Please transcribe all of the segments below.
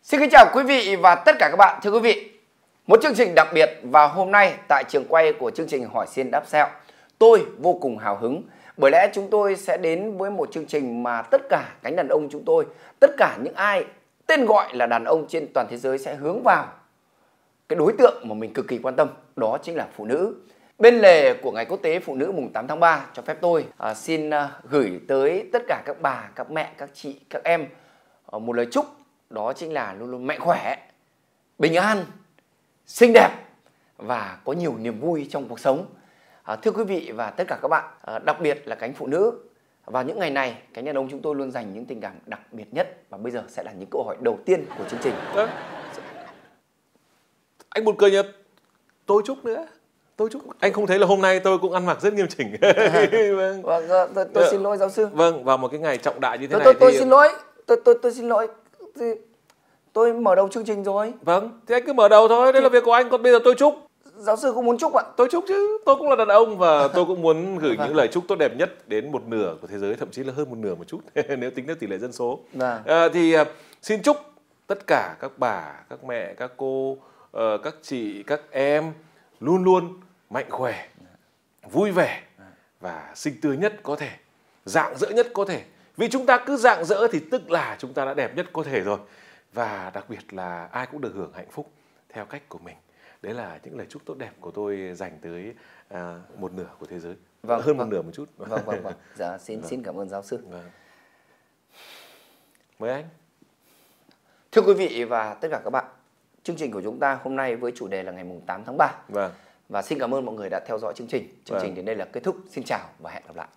Xin kính chào quý vị và tất cả các bạn. Thưa quý vị, một chương trình đặc biệt vào hôm nay tại trường quay của chương trình Hỏi Xiên Đáp Sẹo. Tôi vô cùng hào hứng bởi lẽ chúng tôi sẽ đến với một chương trình mà tất cả cánh đàn ông chúng tôi, tất cả những ai tên gọi là đàn ông trên toàn thế giới sẽ hướng vào cái đối tượng mà mình cực kỳ quan tâm, đó chính là phụ nữ. Bên lề của Ngày Quốc tế Phụ nữ mùng 8 tháng 3, cho phép tôi xin gửi tới tất cả các bà, các mẹ, các chị, các em một lời chúc, đó chính là luôn luôn mạnh khỏe, bình an, xinh đẹp và có nhiều niềm vui trong cuộc sống. Thưa quý vị và tất cả các bạn, đặc biệt là cánh phụ nữ, vào những ngày này, cánh đàn ông chúng tôi luôn dành những tình cảm đặc biệt nhất. Và bây giờ sẽ là những câu hỏi đầu tiên của chương trình. Anh buồn cười nhật, tôi chúc nữa. Tôi chúc. Anh không thấy là hôm nay tôi cũng ăn mặc rất nghiêm chỉnh. Tôi xin lỗi giáo sư. Vâng, vào một cái ngày trọng đại như thế này tôi xin lỗi. Tôi xin lỗi. Tôi mở đầu chương trình rồi. Vâng, thì anh cứ mở đầu thôi, đây là việc của anh, còn bây giờ tôi chúc. Giáo sư cũng muốn chúc ạ? Tôi chúc chứ, tôi cũng là đàn ông và tôi cũng muốn gửi những lời chúc tốt đẹp nhất đến một nửa của thế giới, thậm chí là hơn một nửa một chút nếu tính theo tỷ lệ dân số. Xin chúc tất cả các bà, các mẹ, các cô, các chị, các em luôn luôn mạnh khỏe, vui vẻ và xinh tươi nhất có thể, rạng rỡ nhất có thể. Vì chúng ta cứ rạng rỡ thì tức là chúng ta đã đẹp nhất có thể rồi. Và đặc biệt là ai cũng được hưởng hạnh phúc theo cách của mình. Đấy là những lời chúc tốt đẹp của tôi dành tới một nửa của thế giới. Hơn một nửa một chút. Vâng. Dạ, xin cảm ơn giáo sư. Vâng. Mời anh. Thưa quý vị và tất cả các bạn, chương trình của chúng ta hôm nay với chủ đề là ngày 8 tháng 3. Vâng. Và xin cảm ơn mọi người đã theo dõi chương trình. Chương trình đến đây là kết thúc. Xin chào và hẹn gặp lại.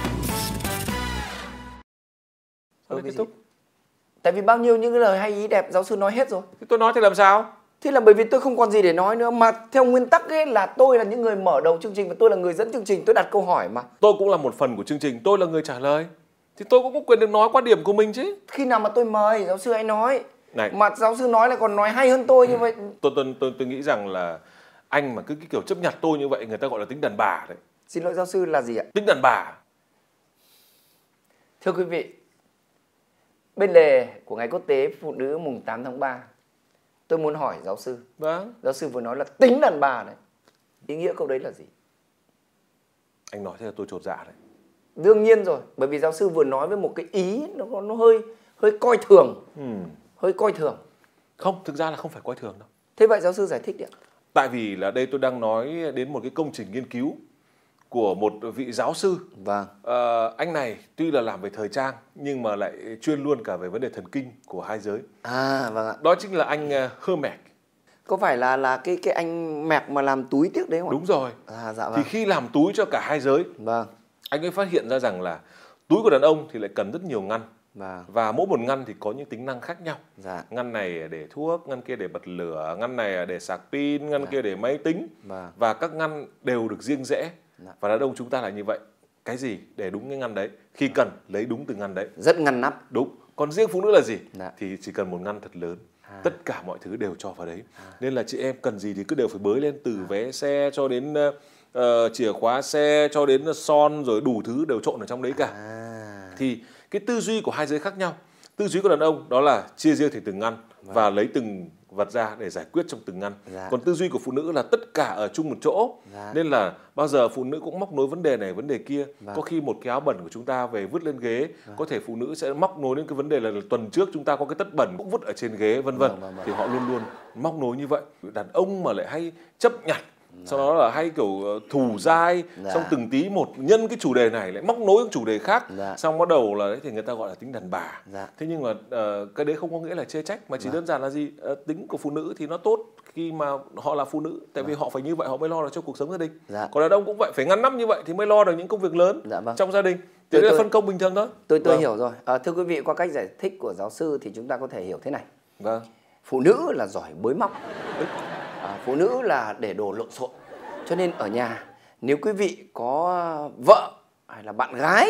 Kết thúc. Tại vì bao nhiêu những cái lời hay ý đẹp giáo sư nói hết rồi. Tôi nói thì làm sao? Thế là bởi vì tôi không còn gì để nói nữa. Mà theo nguyên tắc ấy là tôi là những người mở đầu chương trình và tôi là người dẫn chương trình. Tôi đặt câu hỏi mà. Tôi cũng là một phần của chương trình. Tôi là người trả lời. Thì tôi cũng có quyền được nói quan điểm của mình chứ. Khi nào mà tôi mời giáo sư hãy nói. Này. Mà giáo sư nói là còn nói hay hơn tôi như vậy. Tôi nghĩ rằng là anh mà cứ cái kiểu chấp nhặt tôi như vậy người ta gọi là tính đàn bà đấy. Xin lỗi giáo sư là gì ạ? Tính đàn bà. Thưa quý vị, bên lề của Ngày Quốc tế Phụ nữ mùng 8 tháng 3, tôi muốn hỏi giáo sư. Vâng. Giáo sư vừa nói là tính đàn bà đấy. Ý nghĩa câu đấy là gì? Anh nói thế là tôi chột dạ đấy. Đương nhiên rồi, bởi vì giáo sư vừa nói với một cái ý nó hơi coi thường. Hơi coi thường. Không, thực ra là không phải coi thường đâu. Thế vậy giáo sư giải thích đi ạ. Tại vì là đây tôi đang nói đến một cái công trình nghiên cứu của một vị giáo sư. Vâng. Anh này tuy là làm về thời trang nhưng mà lại chuyên luôn cả về vấn đề thần kinh của hai giới. Vâng ạ. Đó chính là anh Hermes. Có phải là cái anh Mẹc mà làm túi tiếc đấy không ạ? Đúng rồi. Dạ vâng. Thì khi làm túi cho cả hai giới, vâng, anh ấy phát hiện ra rằng là túi của đàn ông thì lại cần rất nhiều ngăn. Vâng. Và mỗi một ngăn thì có những tính năng khác nhau. Dạ. Ngăn này để thuốc, ngăn kia để bật lửa, ngăn này để sạc pin, ngăn kia để máy tính. Vâng. Và các ngăn đều được riêng rẽ. Dạ. Và đàn ông chúng ta là như vậy. Cái gì để đúng cái ngăn đấy, khi cần lấy đúng từ ngăn đấy. Rất ngăn nắp. Đúng. Còn riêng phụ nữ là gì? Dạ. Thì chỉ cần một ngăn thật lớn. Tất cả mọi thứ đều cho vào đấy. Nên là chị em cần gì thì cứ đều phải bới lên, từ vé xe cho đến chìa khóa xe, cho đến son, rồi đủ thứ đều trộn ở trong đấy cả. Thì cái tư duy của hai giới khác nhau. Tư duy của đàn ông đó là chia riêng thành từng ngăn và lấy từng vật ra để giải quyết trong từng ngăn. Còn tư duy của phụ nữ là tất cả ở chung một chỗ. Nên là bao giờ phụ nữ cũng móc nối vấn đề này vấn đề kia. Có khi một cái áo bẩn của chúng ta về vứt lên ghế, có thể phụ nữ sẽ móc nối đến cái vấn đề là tuần trước chúng ta có cái tất bẩn cũng vứt ở trên ghế, vân vân. Thì họ luôn luôn móc nối như vậy. Đàn ông mà lại hay chấp nhặt, sau đó là hay kiểu thù dai, xong từng tí một nhân cái chủ đề này lại móc nối chủ đề khác, xong bắt đầu là đấy thì người ta gọi là tính đàn bà. Thế nhưng mà cái đấy không có nghĩa là chê trách, mà chỉ đơn giản là gì, tính của phụ nữ thì nó tốt khi mà họ là phụ nữ, tại vì họ phải như vậy họ mới lo được cho cuộc sống gia đình. Còn đàn ông cũng vậy, phải ngăn nắp như vậy thì mới lo được những công việc lớn trong gia đình. Thế là phân công bình thường thôi. Tôi hiểu rồi. Thưa quý vị, qua cách giải thích của giáo sư thì chúng ta có thể hiểu thế này. Phụ nữ là giỏi bới móc. Phụ nữ là để đồ lộn xộn. Cho nên ở nhà nếu quý vị có vợ hay là bạn gái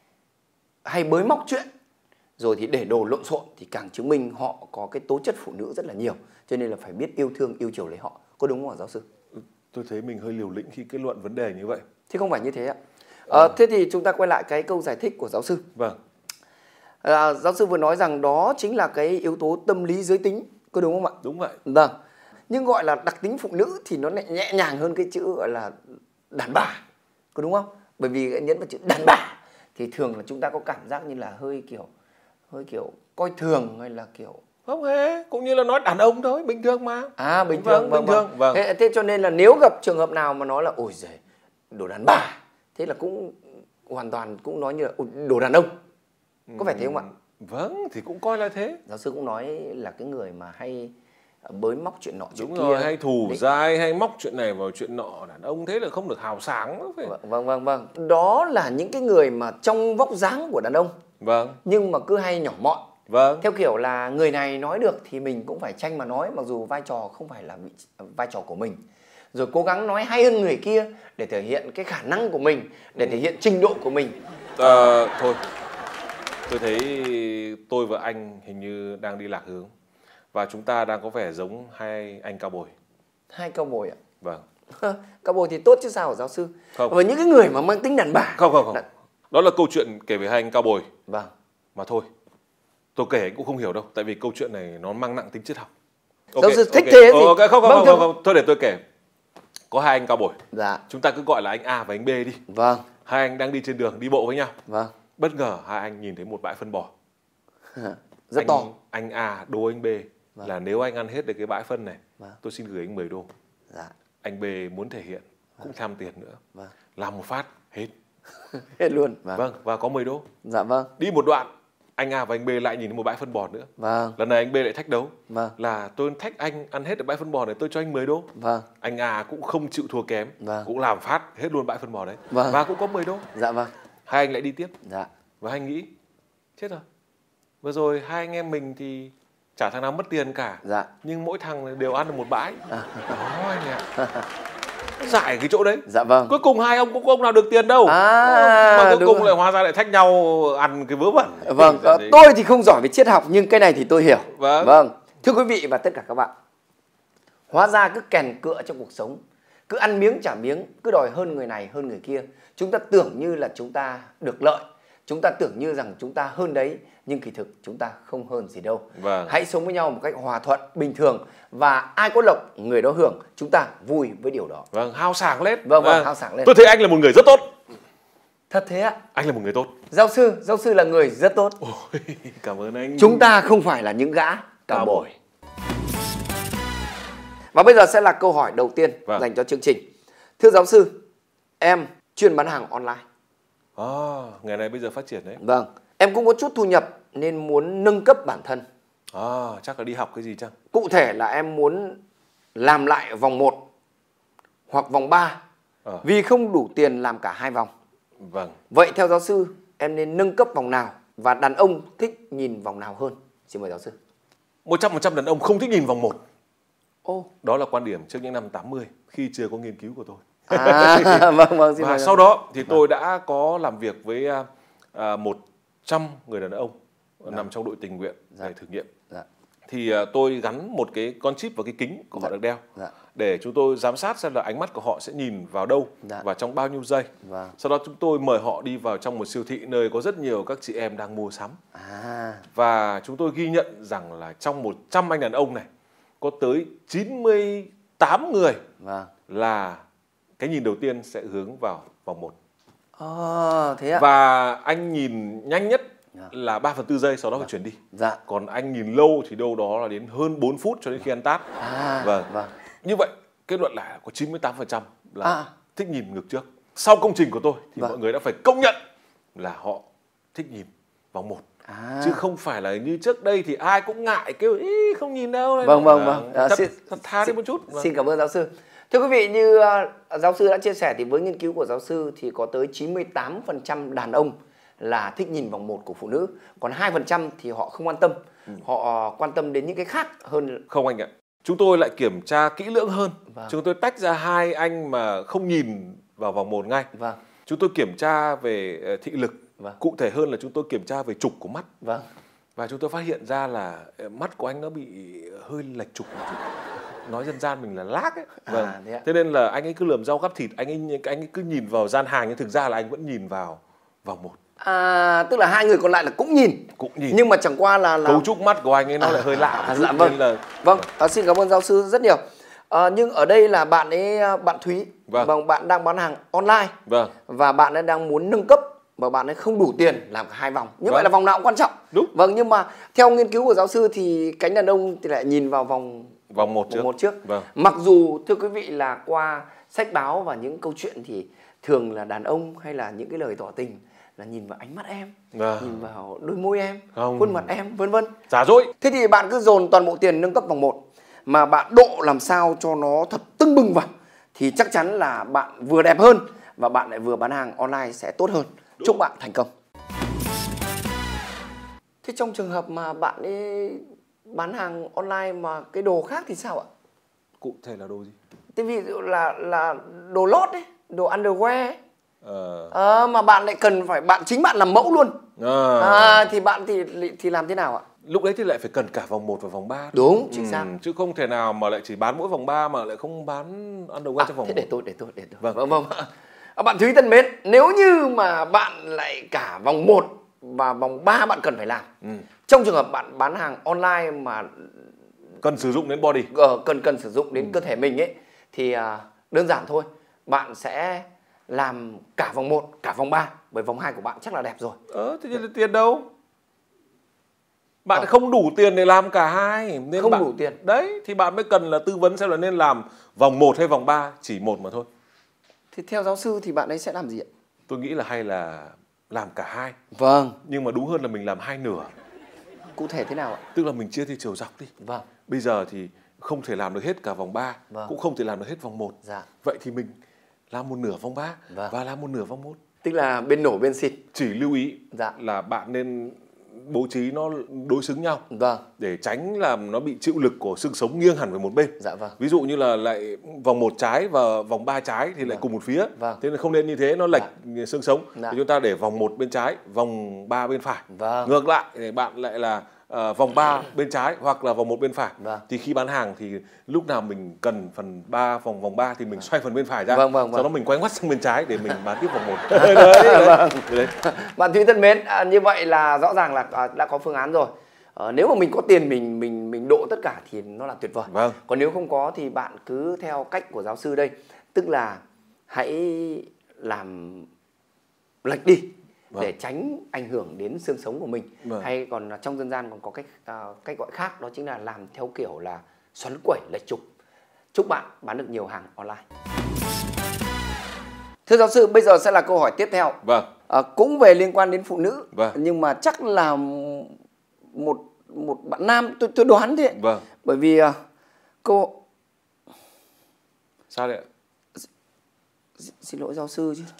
hay bới móc chuyện rồi thì để đồ lộn xộn thì càng chứng minh họ có cái tố chất phụ nữ rất là nhiều. Cho nên là phải biết yêu thương, yêu chiều lấy họ. Có đúng không ạ giáo sư? Tôi thấy mình hơi liều lĩnh khi kết luận vấn đề như vậy. Thế không phải như thế ạ. Thế thì chúng ta quay lại cái câu giải thích của giáo sư. Vâng. Giáo sư vừa nói rằng đó chính là cái yếu tố tâm lý giới tính, có đúng không ạ? Đúng vậy. Vâng. Nhưng gọi là đặc tính phụ nữ thì nó lại nhẹ nhàng hơn cái chữ gọi là đàn bà, có đúng không? Bởi vì nhấn vào chữ đàn bà thì thường là chúng ta có cảm giác như là hơi kiểu coi thường, hay là kiểu Không hề, cũng như là nói đàn ông thôi, bình thường mà. Bình thường. Bình thường. Vâng. Thế cho nên là nếu gặp trường hợp nào mà nói là ôi giời, đồ đàn bà, thế là cũng hoàn toàn cũng nói như là đồ đàn ông. Có phải thế không ạ? Vâng, thì cũng coi là thế. Giáo sư cũng nói là cái người mà hay bới móc chuyện nọ chuyện Đúng kia. rồi, hay thù dai, hay móc chuyện này vào chuyện nọ. Đàn ông thế là không được hào sáng. Vâng. Đó là những cái người mà trong vóc dáng của đàn ông. Vâng. Nhưng mà cứ hay nhỏ mọn. Vâng. Theo kiểu là người này nói được thì mình cũng phải tranh mà nói, mặc dù vai trò không phải là vai trò của mình. Rồi cố gắng nói hay hơn người kia để thể hiện cái khả năng của mình, để thể hiện trình độ của mình. Thôi, tôi thấy tôi và anh hình như đang đi lạc hướng. Và chúng ta đang có vẻ giống hai anh cao bồi. Hai cao bồi ạ? Vâng. Cao bồi thì tốt chứ sao hả giáo sư? Không. Và những cái người mà mang tính đàn bà. Không. Đó là câu chuyện kể về hai anh cao bồi. Vâng. Mà thôi, tôi kể anh cũng không hiểu đâu. Tại vì câu chuyện này nó mang nặng tính triết học. Giáo sư thích thế thì... Không. Thôi để tôi kể. Có hai anh cao bồi. Dạ. Chúng ta cứ gọi là anh A và anh B đi. Vâng. Hai anh đang đi trên đường, đi bộ với nhau. Vâng. Bất ngờ hai anh nhìn thấy một bãi phân bò. Rất to. Anh A đố anh B là nếu anh ăn hết được cái bãi phân này, tôi xin gửi anh 10 đô. Dạ. Anh B muốn thể hiện, cũng tham tiền nữa. Làm một phát, hết. Hết luôn. Vâng, và có 10 đô. Dạ vâng. Đi một đoạn, anh A và anh B lại nhìn thấy một bãi phân bò nữa. Vâng. Lần này anh B lại thách đấu. Vâng. Là tôi thách anh ăn hết được bãi phân bò này, tôi cho anh 10 đô. Vâng. Anh A cũng không chịu thua kém. Vâng. Cũng làm phát hết luôn bãi phân bò đấy. Vâng. Và cũng có 10 đô. Dạ vâng. Hai anh lại đi tiếp. Dạ. Và anh nghĩ, chết rồi. Vừa rồi hai anh em mình thì chả thằng nào mất tiền cả. Dạ. Nhưng mỗi thằng đều ăn được một bãi. Đó anh ạ. Giải cái chỗ đấy. Dạ vâng. Cuối cùng hai ông cũng không nào được tiền đâu. Mà cuối cùng lại hóa ra lại thách nhau ăn cái vớ vẩn. Vâng, tôi thì không giỏi về triết học nhưng cái này thì tôi hiểu. Vâng. Thưa quý vị và tất cả các bạn, hóa ra cứ kèn cựa trong cuộc sống, cứ ăn miếng trả miếng, cứ đòi hơn người này hơn người kia, chúng ta tưởng như là chúng ta được lợi, chúng ta tưởng như rằng chúng ta hơn đấy, nhưng kỳ thực chúng ta không hơn gì đâu. Vâng. Hãy sống với nhau một cách hòa thuận, bình thường, và ai có lộc người đó hưởng, chúng ta vui với điều đó. Vâng, hào sảng lên. Vâng, hào sảng lên. Tôi thấy anh là một người rất tốt. Thật thế ạ? Anh là một người tốt. Giáo sư là người rất tốt. Ôi, cảm ơn anh. Chúng ta không phải là những gã cao bồi. Và bây giờ sẽ là câu hỏi đầu tiên dành cho chương trình. Thưa giáo sư, em chuyên bán hàng online. Ngày này bây giờ phát triển đấy. Vâng, em cũng có chút thu nhập nên muốn nâng cấp bản thân. Chắc là đi học cái gì chăng? Cụ thể là em muốn làm lại vòng 1 hoặc vòng 3 vì không đủ tiền làm cả hai vòng. Vâng. Vậy theo giáo sư, em nên nâng cấp vòng nào và đàn ông thích nhìn vòng nào hơn? Xin mời giáo sư. 100% đàn ông không thích nhìn vòng 1. Đó là quan điểm trước những năm 80 khi chưa có nghiên cứu của tôi. Vâng, và sau đó thì tôi đã có làm việc với 100 người đàn ông nằm trong đội tình nguyện để thử nghiệm. Thì tôi gắn một cái con chip vào cái kính của họ được đeo để chúng tôi giám sát xem là ánh mắt của họ sẽ nhìn vào đâu và trong bao nhiêu giây. Sau đó chúng tôi mời họ đi vào trong một siêu thị nơi có rất nhiều các chị em đang mua sắm. Và chúng tôi ghi nhận rằng là trong 100 anh đàn ông này có tới 98 người là cái nhìn đầu tiên sẽ hướng vào vòng 1. Thế ạ? Và anh nhìn nhanh nhất là 3/4 giây, sau đó phải chuyển đi. Còn anh nhìn lâu thì đâu đó là đến hơn 4 phút cho đến khi ăn tát. Như vậy kết luận là có 98% là thích nhìn ngược trước. Sau công trình của tôi thì mọi người đã phải công nhận là họ thích nhìn vòng 1. Chứ không phải là như trước đây thì ai cũng ngại kêu ý không nhìn đâu. Thật tha đi một chút. Xin cảm ơn giáo sư. Thưa quý vị, như giáo sư đã chia sẻ thì với nghiên cứu của giáo sư thì có tới 98% đàn ông là thích nhìn vòng 1 của phụ nữ. Còn 2% thì họ không quan tâm. Họ quan tâm đến những cái khác hơn. Không anh ạ. Chúng tôi lại kiểm tra kỹ lưỡng hơn. Chúng tôi tách ra hai anh mà không nhìn vào vòng 1 ngay. Chúng tôi kiểm tra về thị lực. Cụ thể hơn là chúng tôi kiểm tra về trục của mắt. Và chúng tôi phát hiện ra là mắt của anh nó bị hơi lệch trục một chút. Nói dân gian mình là lác ấy. Thế nên là anh ấy cứ lườm rau gắp thịt, anh ấy cứ nhìn vào gian hàng nhưng thực ra là anh vẫn nhìn vào vòng 1. Tức là hai người còn lại là cũng nhìn. Nhưng mà chẳng qua là cấu trúc mắt của anh ấy nó lại hơi lạ. Dạ vâng. Vâng, xin cảm ơn giáo sư rất nhiều. Nhưng ở đây là bạn ấy, bạn Thúy, vâng, bạn đang bán hàng online, vâng, và bạn ấy đang muốn nâng cấp và bạn ấy không đủ tiền làm cả hai vòng. Như vậy là vòng nào cũng quan trọng. Đúng. Vâng, nhưng mà theo nghiên cứu của giáo sư thì cánh đàn ông thì lại nhìn vào vòng một trước. Vâng. Mặc dù thưa quý vị là qua sách báo và những câu chuyện thì thường là đàn ông hay là những cái lời tỏ tình là nhìn vào ánh mắt em, nhìn vào đôi môi em, khuôn mặt em, vân vân. Giả dối. Thế thì bạn cứ dồn toàn bộ tiền nâng cấp vòng 1 mà bạn độ làm sao cho nó thật tưng bừng vào thì chắc chắn là bạn vừa đẹp hơn và bạn lại vừa bán hàng online sẽ tốt hơn. Đúng. Chúc bạn thành công. Thế trong trường hợp mà bạn ấy bán hàng online mà cái đồ khác thì sao ạ? Cụ thể là đồ gì? Thế ví dụ là đồ lót ấy, đồ underwear ấy. Mà bạn lại cần phải chính bạn làm mẫu luôn. Thì bạn thì làm thế nào ạ? Lúc đấy thì lại phải cần cả vòng 1 và vòng 3. Đúng, chính xác. Chứ không thể nào mà lại chỉ bán mỗi vòng 3 mà lại không bán underwear trong vòng 1. Thế để tôi. Vâng. Bạn Thúy thân mến, nếu như mà bạn lại cả vòng 1 và vòng 3 bạn cần phải làm. Trong trường hợp bạn bán hàng online mà cần sử dụng đến body, cần sử dụng đến cơ thể mình ấy thì đơn giản thôi. Bạn sẽ làm cả vòng 1, cả vòng 3, bởi vòng 2 của bạn chắc là đẹp rồi. Thế thì tiền đâu? Bạn không đủ tiền để làm cả hai nên không đủ tiền. Đấy thì bạn mới cần là tư vấn xem là nên làm vòng 1 hay vòng 3, chỉ một mà thôi. Thì theo giáo sư thì bạn ấy sẽ làm gì ạ? Tôi nghĩ là hay là làm cả hai. Vâng. Nhưng mà đúng hơn là mình làm hai nửa. Cụ thể thế nào ạ? Tức là mình chia theo chiều dọc đi. Vâng. Bây giờ thì không thể làm được hết cả vòng 3, vâng, cũng không thể làm được hết vòng 1. Dạ. Vậy thì mình làm một nửa vòng 3, vâng, và làm một nửa vòng 1. Tức là bên nổ bên xịt. Chỉ lưu ý, dạ, là bạn nên bố trí nó đối xứng nhau, vâng, để tránh làm nó bị chịu lực của xương sống nghiêng hẳn về một bên. Dạ vâng. Ví dụ như là lại vòng 1 trái và vòng 3 trái thì, vâng, lại cùng một phía. Vâng. Thế nên không nên như thế, nó lệch, dạ, xương sống. Dạ. Thì chúng ta để vòng 1 bên trái, vòng 3 bên phải. Vâng. Ngược lại để bạn lại là vòng 3 bên trái hoặc là vòng 1 bên phải. Vâng. Thì khi bán hàng thì lúc nào mình cần phần 3 vòng 3 thì mình xoay phần bên phải ra. Vâng, vâng, sau đó mình quay ngoắt sang bên trái để mình bán tiếp vòng 1. Đấy. Bạn Thúy thân mến, như vậy là rõ ràng là đã có phương án rồi. Nếu mà mình có tiền mình độ tất cả thì nó là tuyệt vời. Vâng. Còn nếu không có thì bạn cứ theo cách của giáo sư đây, tức là hãy làm lệch đi, vâng, để tránh ảnh hưởng đến xương sống của mình. Vâng. Hay còn trong dân gian còn có cách gọi khác, đó chính là làm theo kiểu là xoắn quẩy lệch trục. Chúc bạn bán được nhiều hàng online. Thưa giáo sư, bây giờ sẽ là câu hỏi tiếp theo. Vâng. Cũng về liên quan đến phụ nữ. Vâng. Nhưng mà chắc là một bạn nam, tôi đoán thế. Vâng. Bởi vì cô... Sao đấy ạ? Xin lỗi giáo sư chứ.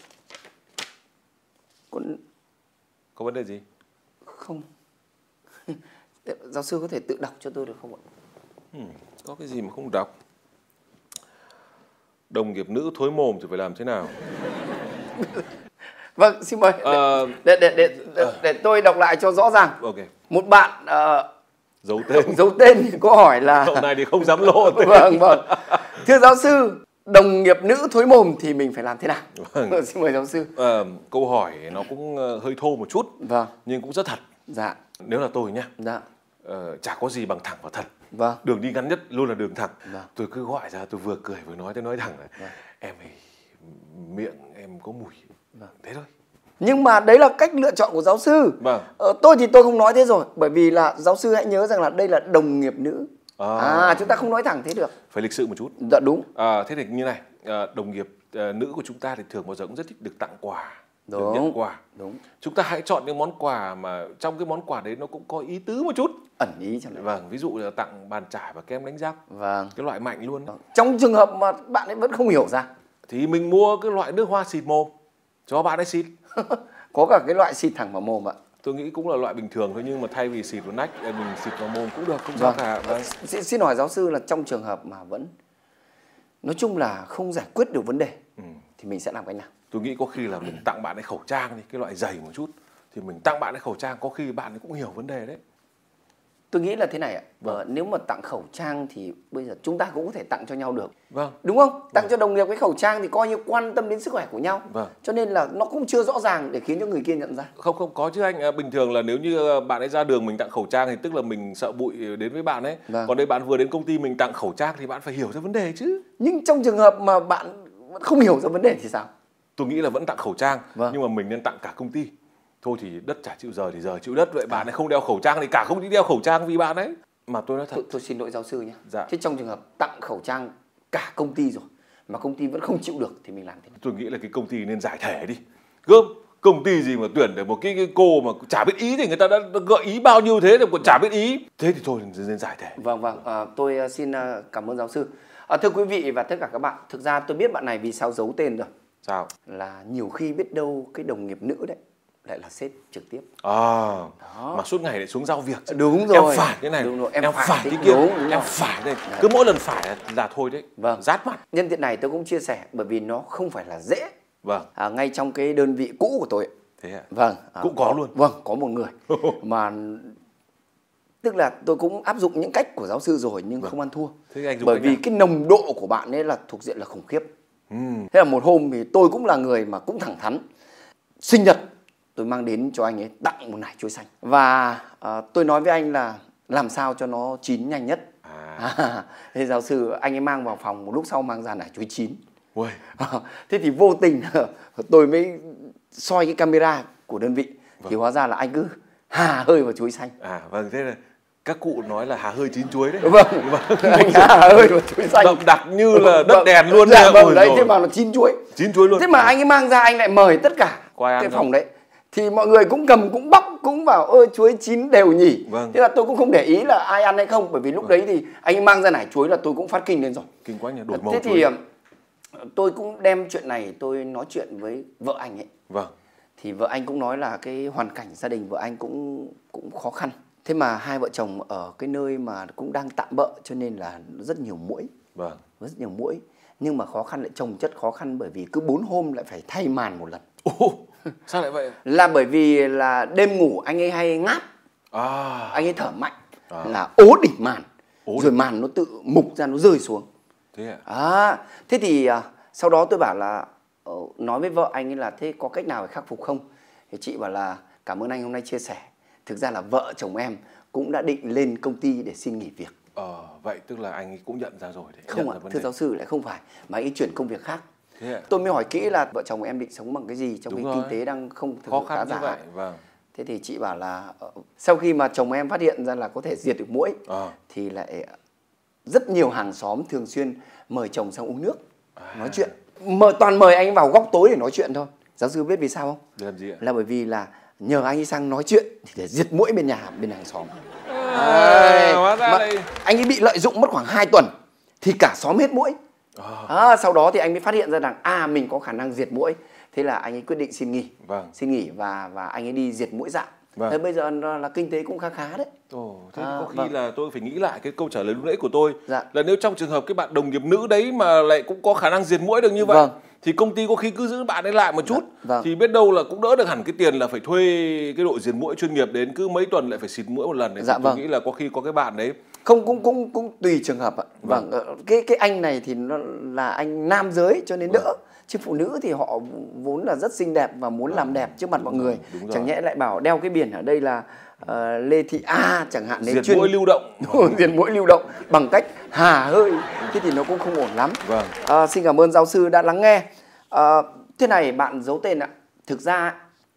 Có vấn đề gì? Không. Giáo sư có thể tự đọc cho tôi được không ạ? Có cái gì mà không đọc? Đồng nghiệp nữ thối mồm thì phải làm thế nào? Vâng, xin mời. Để tôi đọc lại cho rõ ràng. Ok. Một bạn giấu tên câu hỏi là... Cậu này thì không dám lộ tên. Vâng. Thưa giáo sư, đồng nghiệp nữ thối mồm thì mình phải làm thế nào? Vâng. Xin mời giáo sư. Câu hỏi nó cũng hơi thô một chút. Vâng. Nhưng cũng rất thật. Dạ. Nếu là tôi nhá. Dạ. Chả có gì bằng thẳng và thật. Vâng. Đường đi ngắn nhất luôn là đường thẳng. Vâng. Tôi cứ gọi ra, tôi vừa cười vừa nói, tôi nói thẳng là vâng, em ấy miệng em có mùi. Vâng. Thế thôi. Nhưng mà đấy là cách lựa chọn của giáo sư. Vâng. Tôi thì tôi không nói thế rồi. Bởi vì là giáo sư hãy nhớ rằng là đây là đồng nghiệp nữ. Chúng ta không nói thẳng thế được. Phải lịch sự một chút. Dạ đúng. Thế thì như này, đồng nghiệp nữ của chúng ta thì thường bao giờ cũng rất thích được tặng quà. Đúng. Được nhận quà. Đúng. Chúng ta hãy chọn những món quà mà trong cái món quà đấy nó cũng có ý tứ một chút. Ẩn ý chẳng hạn. Vâng, ví dụ là tặng bàn chải và kem đánh răng. Vâng. Cái loại mạnh luôn. Trong trường hợp mà bạn ấy vẫn không hiểu ra thì mình mua cái loại nước hoa xịt mồm cho bạn ấy xịt. Có cả cái loại xịt thẳng vào mồm ạ. Tôi nghĩ cũng là loại bình thường thôi, nhưng mà thay vì xịt vào nách mình xịt vào mồm cũng được, không sao cả. Vâng. Xin hỏi giáo sư là trong trường hợp mà vẫn nói chung là không giải quyết được vấn đề thì mình sẽ làm cách nào? Tôi nghĩ có khi là mình tặng bạn ấy khẩu trang đi, cái loại dày một chút. Thì mình tặng bạn ấy khẩu trang, có khi bạn ấy cũng hiểu vấn đề đấy. Tôi nghĩ là thế này ạ. Vâng. Nếu mà tặng khẩu trang thì bây giờ chúng ta cũng có thể tặng cho nhau được. Vâng. Đúng không? Tặng cho đồng nghiệp cái khẩu trang thì coi như quan tâm đến sức khỏe của nhau. Vâng. Cho nên là nó cũng chưa rõ ràng để khiến cho người kia nhận ra. Không có chứ anh. Bình thường là nếu như bạn ấy ra đường mình tặng khẩu trang thì tức là mình sợ bụi đến với bạn ấy. Vâng. Còn đây bạn vừa đến công ty mình tặng khẩu trang thì bạn phải hiểu ra vấn đề chứ. Nhưng trong trường hợp mà bạn không hiểu ra vấn đề thì sao? Tôi nghĩ là vẫn tặng khẩu trang. Vâng. Nhưng mà mình nên tặng cả công ty. Thôi thì đất chả chịu giờ thì giờ chịu đất. Vậy bạn ấy không đeo khẩu trang thì cả công ty đeo khẩu trang vì bạn ấy. Mà tôi nói thật. Tôi xin lỗi giáo sư nhé. Dạ. Thế trong trường hợp tặng khẩu trang cả công ty rồi mà công ty vẫn không chịu được thì mình làm thế nào? Tôi nghĩ là cái công ty nên giải thể đi. Gớm, công ty gì mà tuyển để một cái cô mà chả biết ý thì người ta đã gợi ý bao nhiêu thế rồi còn chả biết ý. Thế thì thôi nên giải thể. Vâng, tôi xin cảm ơn giáo sư. Thưa quý vị và tất cả các bạn, thực ra tôi biết bạn này vì sao giấu tên rồi. Sao? Là nhiều khi biết đâu cái đồng nghiệp nữ đấy lại là sếp trực tiếp. Mà suốt ngày lại xuống giao việc. Đúng rồi. Em phải cái này, đúng rồi. em phải cái kia, đúng em phải đây. Cứ mỗi lần phải là thôi đấy. Vâng. Rát mặt. Nhân tiện này tôi cũng chia sẻ bởi vì nó không phải là dễ. Vâng. Ngay trong cái đơn vị cũ của tôi. Thế à? Vâng. Cũng có luôn. Vâng, có một người mà tức là tôi cũng áp dụng những cách của giáo sư rồi nhưng không ăn thua. Thế anh dùng bởi cách vì nào? cái nồng độ của bạn ấy là thuộc diện là khủng khiếp. Thế là một hôm thì tôi cũng là người mà cũng thẳng thắn. Sinh nhật tôi mang đến cho anh ấy tặng một nải chuối xanh. Và tôi nói với anh là làm sao cho nó chín nhanh nhất. Thế giáo sư anh ấy mang vào phòng, một lúc sau mang ra nải chuối chín. Ui. Thế thì vô tình tôi mới soi cái camera của đơn vị. Vâng. Thì hóa ra là anh cứ hà hơi vào chuối xanh. Vâng, thế là các cụ nói là hà hơi chín chuối đấy. Vâng. Anh hà hơi vào chuối xanh. Đậm đặc như là đất đèn luôn. Dạ, vâng, đấy, thế mà nó chín chuối. Chín chuối luôn. Thế mà anh ấy mang ra anh lại mời tất cả cái phòng đấy. Thì mọi người cũng cầm cũng bóc cũng bảo ơi chuối chín đều nhỉ. Vâng. Thế là tôi cũng không để ý là ai ăn hay không. Bởi vì lúc đấy thì anh ấy mang ra nải chuối là tôi cũng phát kinh lên rồi. Kinh quá nhỉ, đổi màu thế chuối. Thì tôi cũng đem chuyện này tôi nói chuyện với vợ anh ấy. Vâng. Thì vợ anh cũng nói là cái hoàn cảnh gia đình vợ anh cũng khó khăn. Thế mà hai vợ chồng ở cái nơi mà cũng đang tạm bợ cho nên là rất nhiều muỗi. Vâng. Rất nhiều muỗi. Nhưng mà khó khăn lại chồng chất khó khăn bởi vì cứ 4 hôm lại phải thay màn một lần. Sao lại vậy? Là bởi vì là đêm ngủ anh ấy hay ngáp. Anh ấy thở mạnh. Là ố đỉnh màn. Rồi màn nó tự mục ra nó rơi xuống. Thế Thế thì sau đó tôi bảo là nói với vợ anh ấy là thế có cách nào để khắc phục không? Thì chị bảo là cảm ơn anh hôm nay chia sẻ. Thực ra là vợ chồng em cũng đã định lên công ty để xin nghỉ việc. Vậy tức là anh ấy cũng nhận ra rồi đấy. Không ạ, thưa giáo sư lại không phải. Mà anh ấy chuyển công việc khác. Thế tôi mới hỏi kỹ là vợ chồng em định sống bằng cái gì trong cái kinh tế đang không thực khó sự khá khăn như vậy. Vâng. Thế thì chị bảo là sau khi mà chồng em phát hiện ra là có thể diệt được muỗi thì lại rất nhiều hàng xóm thường xuyên mời chồng sang uống nước, nói chuyện. Toàn mời anh vào góc tối để nói chuyện thôi. Giáo sư biết vì sao không? Để làm gì ạ? Là bởi vì là nhờ anh ấy sang nói chuyện thì để diệt muỗi bên nhà, bên hàng xóm. Hóa ra đây. Anh ấy bị lợi dụng mất khoảng 2 tuần thì cả xóm hết muỗi. Sau đó thì anh mới phát hiện ra rằng mình có khả năng diệt muỗi. Thế là anh ấy quyết định xin nghỉ. Vâng. Xin nghỉ và anh ấy đi diệt muỗi dạo. Vâng. Thế bây giờ là kinh tế cũng khá đấy. Thế có khi là tôi phải nghĩ lại cái câu trả lời lúc nãy của tôi. Dạ. Là nếu trong trường hợp cái bạn đồng nghiệp nữ đấy mà lại cũng có khả năng diệt muỗi được như vậy, thì công ty có khi cứ giữ bạn ấy lại một chút. Thì biết đâu là cũng đỡ được hẳn cái tiền là phải thuê cái đội diệt muỗi chuyên nghiệp đến cứ mấy tuần lại phải xịt muỗi một lần đấy. Tôi nghĩ là có khi có cái bạn đấy cũng tùy trường hợp ạ. Cái anh này thì nó là anh nam giới cho nên đỡ. Chứ phụ nữ thì họ vốn là rất xinh đẹp và muốn làm đẹp trước mặt mọi người. Chẳng nhẽ lại bảo đeo cái biển ở đây là Lê Thị A chẳng hạn. Diệt muỗi lưu động. Diệt muỗi lưu động bằng cách hà hơi. Thế thì nó cũng không ổn lắm. Xin cảm ơn giáo sư đã lắng nghe. Thế này bạn giấu tên ạ. Thực ra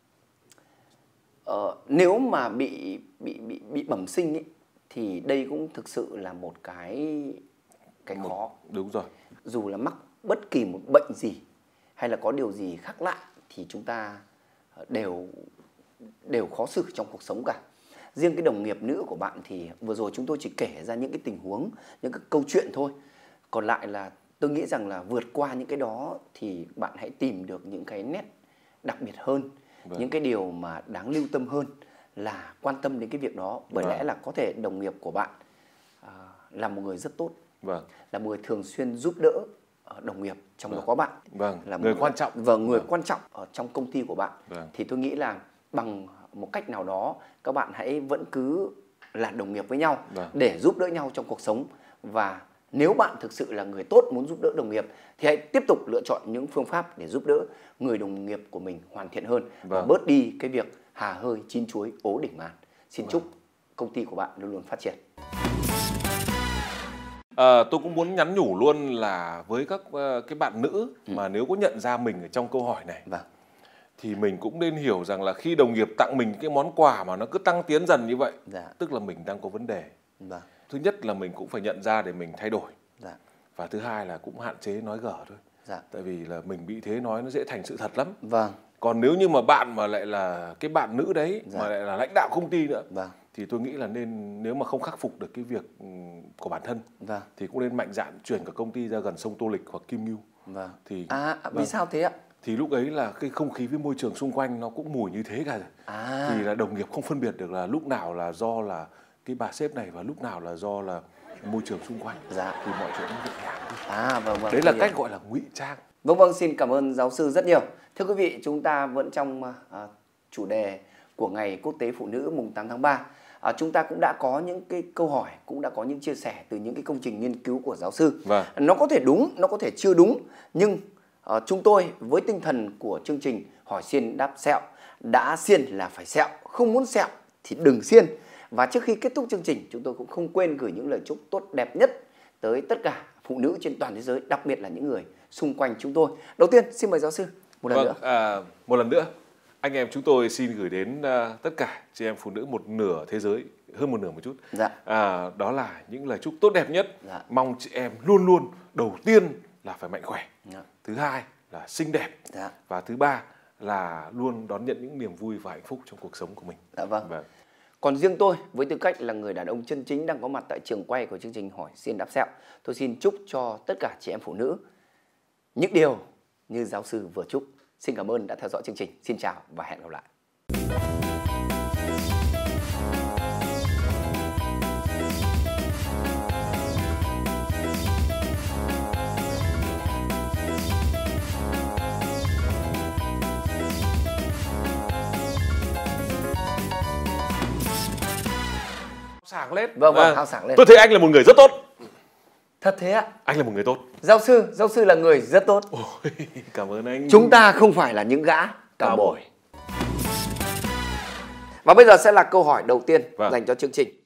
nếu mà bị bẩm sinh ấy, thì đây cũng thực sự là một cái khó. Đúng rồi. Dù là mắc bất kỳ một bệnh gì hay là có điều gì khác lạ thì chúng ta đều khó xử trong cuộc sống cả. Riêng cái đồng nghiệp nữ của bạn thì vừa rồi chúng tôi chỉ kể ra những cái tình huống, những cái câu chuyện thôi. Còn lại là tôi nghĩ rằng là vượt qua những cái đó thì bạn hãy tìm được những cái nét đặc biệt hơn, những cái điều mà đáng lưu tâm hơn là quan tâm đến cái việc đó. Bởi lẽ là có thể đồng nghiệp của bạn là một người rất tốt, là một người thường xuyên giúp đỡ đồng nghiệp, trong đó có bạn là người quan trọng. Người quan trọng ở trong công ty của bạn. Thì tôi nghĩ là bằng một cách nào đó các bạn hãy vẫn cứ là đồng nghiệp với nhau Vâng. để giúp đỡ nhau trong cuộc sống. Và nếu bạn thực sự là người tốt muốn giúp đỡ đồng nghiệp thì hãy tiếp tục lựa chọn những phương pháp để giúp đỡ người đồng nghiệp của mình hoàn thiện hơn và Vâng. bớt đi cái việc hà hơi chín chuối ố đỉnh màn. Xin chúc công ty của bạn luôn luôn phát triển. Tôi cũng muốn nhắn nhủ luôn là với các cái bạn nữ mà nếu có nhận ra mình ở trong câu hỏi này Vâng. thì mình cũng nên hiểu rằng là khi đồng nghiệp tặng mình cái món quà mà nó cứ tăng tiến dần như vậy, Dạ. tức là mình đang có vấn đề. Vâng. Thứ nhất là mình cũng phải nhận ra để mình thay đổi. Dạ. Và thứ hai là cũng hạn chế nói gở thôi. Dạ. Tại vì là mình bị thế nói nó dễ thành sự thật lắm. Vâng. Còn nếu như mà bạn mà lại là cái bạn nữ đấy Dạ. mà lại là lãnh đạo công ty nữa, Vâng. thì tôi nghĩ là nên, nếu mà không khắc phục được cái việc của bản thân, Vâng. thì cũng nên mạnh dạn chuyển cả công ty ra gần sông Tô Lịch hoặc Kim Ngưu. Vâng. Thì Vì sao thế ạ? thì lúc ấy là cái không khí với môi trường xung quanh nó cũng mùi như thế cả rồi. Thì là đồng nghiệp không phân biệt được là lúc nào là do là cái bà sếp này và lúc nào là do là môi trường xung quanh. Dạ. Thì mọi chuyện nó nhẹ nhàng. Vâng, vâng. Đấy là cách gọi là ngụy trang. Vâng, xin cảm ơn giáo sư rất nhiều. Thưa quý vị, chúng ta vẫn trong chủ đề của Ngày Quốc tế Phụ nữ mùng 8 tháng 3. Chúng ta cũng đã có những cái câu hỏi, cũng đã có những chia sẻ từ những cái công trình nghiên cứu của giáo sư. Vâng. Nó có thể đúng, nó có thể chưa đúng, nhưng chúng tôi với tinh thần của chương trình Hỏi Xiên Đáp Sẹo, đã xiên là phải sẹo, không muốn sẹo thì đừng xiên. Và trước khi kết thúc chương trình, chúng tôi cũng không quên gửi những lời chúc tốt đẹp nhất tới tất cả phụ nữ trên toàn thế giới, đặc biệt là những người xung quanh chúng tôi. Đầu tiên, xin mời giáo sư một lần nữa. Một lần nữa, anh em chúng tôi xin gửi đến tất cả chị em phụ nữ một nửa thế giới, hơn một nửa một chút. Dạ. Đó là những lời chúc tốt đẹp nhất. Dạ. Mong chị em luôn luôn, đầu tiên là phải mạnh khỏe. Dạ. Thứ hai là xinh đẹp. Dạ. Và thứ ba là luôn đón nhận những niềm vui và hạnh phúc trong cuộc sống của mình. Dạ vâng. Còn riêng tôi, với tư cách là người đàn ông chân chính đang có mặt tại trường quay của chương trình Hỏi Xiên Đáp Sẹo, tôi xin chúc cho tất cả chị em phụ nữ những điều như giáo sư vừa chúc. Xin cảm ơn đã theo dõi chương trình. Xin chào và hẹn gặp lại. Sảng lên. Vâng, hào sảng lên. Tôi thấy anh là một người rất tốt. Thật thế ạ? Anh là một người tốt. Giáo sư là người rất tốt. Ôi, cảm ơn anh. Chúng ta không phải là những gã cao bồi. bồi. Và bây giờ sẽ là câu hỏi đầu tiên Vâng. dành cho chương trình.